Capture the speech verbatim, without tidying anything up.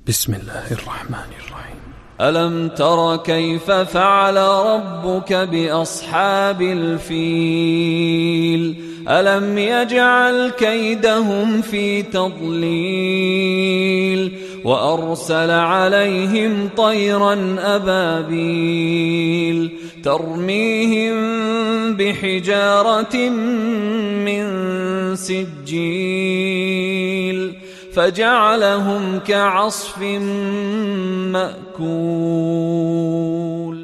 بسم الله الرحمن الرحيم. ألم تر كيف فعل ربك بأصحاب الفيل ألم يجعل كيدهم في تضليل وأرسل عليهم طيرا أبابيل ترميهم بحجارة من سجيل فجعلهم كعصف مأكول.